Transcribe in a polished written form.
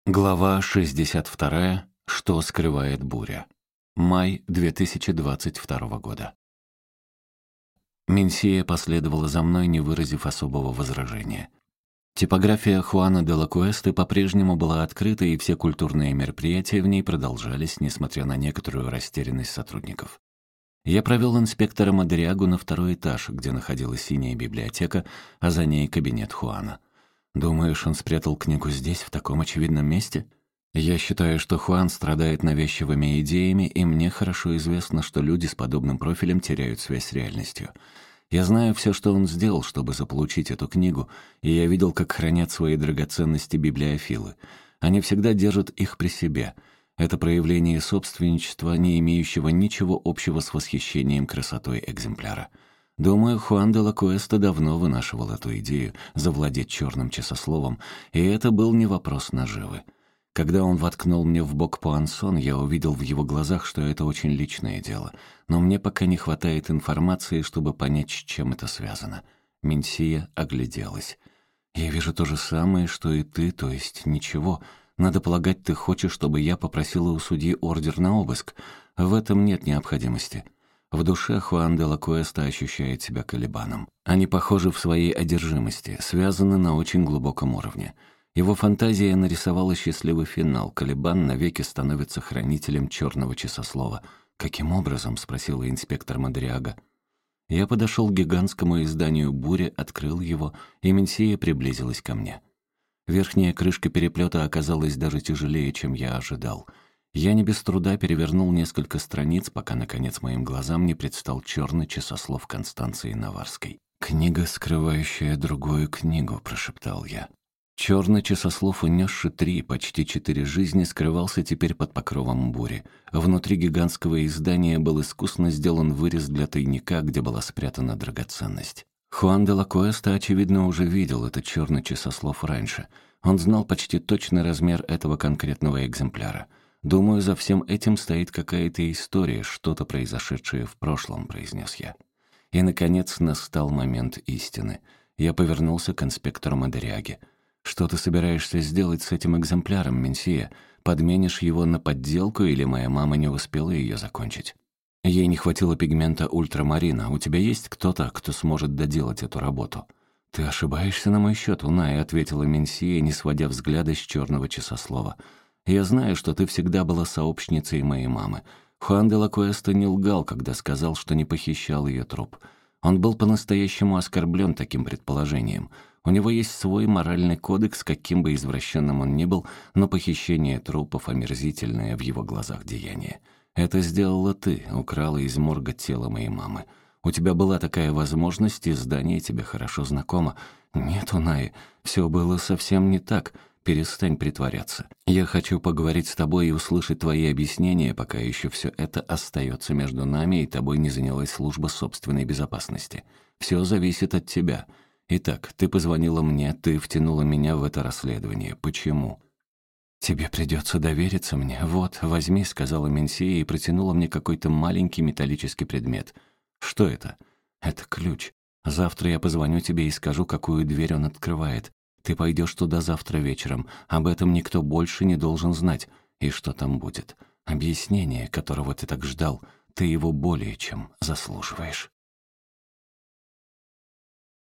Глава 62. Что скрывает буря. Май 2022 года. Менсия последовала за мной, не выразив особого возражения. Типография Хуана де ла Куэсты по-прежнему была открыта, и все культурные мероприятия в ней продолжались, несмотря на некоторую растерянность сотрудников. Я провел инспектора Мадриагу на второй этаж, где находилась синяя библиотека, а за ней кабинет Хуана. «Думаешь, он спрятал книгу здесь, в таком очевидном месте?» Я считаю, что Хуан страдает навязчивыми идеями, и мне хорошо известно, что люди с подобным профилем теряют связь с реальностью. Я знаю все, что он сделал, чтобы заполучить эту книгу, и я видел, как хранят свои драгоценности библиофилы. Они всегда держат их при себе. Это проявление собственничества, не имеющего ничего общего с восхищением красотой экземпляра. Думаю, Хуан де ла Куэста давно вынашивал эту идею завладеть черным часословом, и это был не вопрос наживы. Когда он воткнул мне в бок пуансон, я увидел в его глазах, что это очень личное дело, но мне пока не хватает информации, чтобы понять, с чем это связано. Менсия огляделась. «Я вижу то же самое, что и ты, то есть ничего. Надо полагать, ты хочешь, чтобы я попросила у судьи ордер на обыск. В этом нет необходимости». В душе Хуан де ла Куэста ощущает себя Калибаном. Они похожи в своей одержимости, связаны на очень глубоком уровне. Его фантазия нарисовала счастливый финал. Калибан навеки становится хранителем черного часослова. «Каким образом?» — спросила инспектор Мадриага. Я подошел к гигантскому изданию «Буря», открыл его, и Менсия приблизилась ко мне. Верхняя крышка переплета оказалась даже тяжелее, чем я ожидал. Я не без труда перевернул несколько страниц, пока, наконец, моим глазам не предстал черный часослов Констанции Наварской. «Книга, скрывающая другую книгу», — прошептал я. Черный часослов, унесший 3, почти 4 жизни, скрывался теперь под покровом бури. Внутри гигантского издания был искусно сделан вырез для тайника, где была спрятана драгоценность. Хуан де ла Куэста, очевидно, уже видел этот черный часослов раньше. Он знал почти точный размер этого конкретного экземпляра. «Думаю, за всем этим стоит какая-то история, что-то произошедшее в прошлом», — произнес я. И, наконец, настал момент истины. Я повернулся к инспектору Мадриаге. «Что ты собираешься сделать с этим экземпляром, Менсия? Подменишь его на подделку, или моя мама не успела ее закончить? Ей не хватило пигмента ультрамарина. У тебя есть кто-то, кто сможет доделать эту работу?» «Ты ошибаешься на мой счет, Унай», — ответила Менсия, не сводя взгляда с черного часослова. «Я знаю, что ты всегда была сообщницей моей мамы. Хуан де ла Куэста не лгал, когда сказал, что не похищал ее труп. Он был по-настоящему оскорблен таким предположением. У него есть свой моральный кодекс, каким бы извращенным он ни был, но похищение трупов — омерзительное в его глазах деяние. Это сделала ты, украла из морга тело моей мамы. У тебя была такая возможность, и здание тебе хорошо знакомо. Нет, Унай, все было совсем не так. Перестань притворяться. Я хочу поговорить с тобой и услышать твои объяснения, пока еще все это остается между нами, и тобой не занялась служба собственной безопасности. Все зависит от тебя. Итак, ты позвонила мне, ты втянула меня в это расследование. Почему?» «Тебе придется довериться мне. Вот, возьми», — сказала Менсия и протянула мне какой-то маленький металлический предмет. «Что это?» «Это ключ. Завтра я позвоню тебе и скажу, какую дверь он открывает. Ты пойдешь туда завтра вечером. Об этом никто больше не должен знать. И что там будет? Объяснение, которого ты так ждал. Ты его более чем заслуживаешь».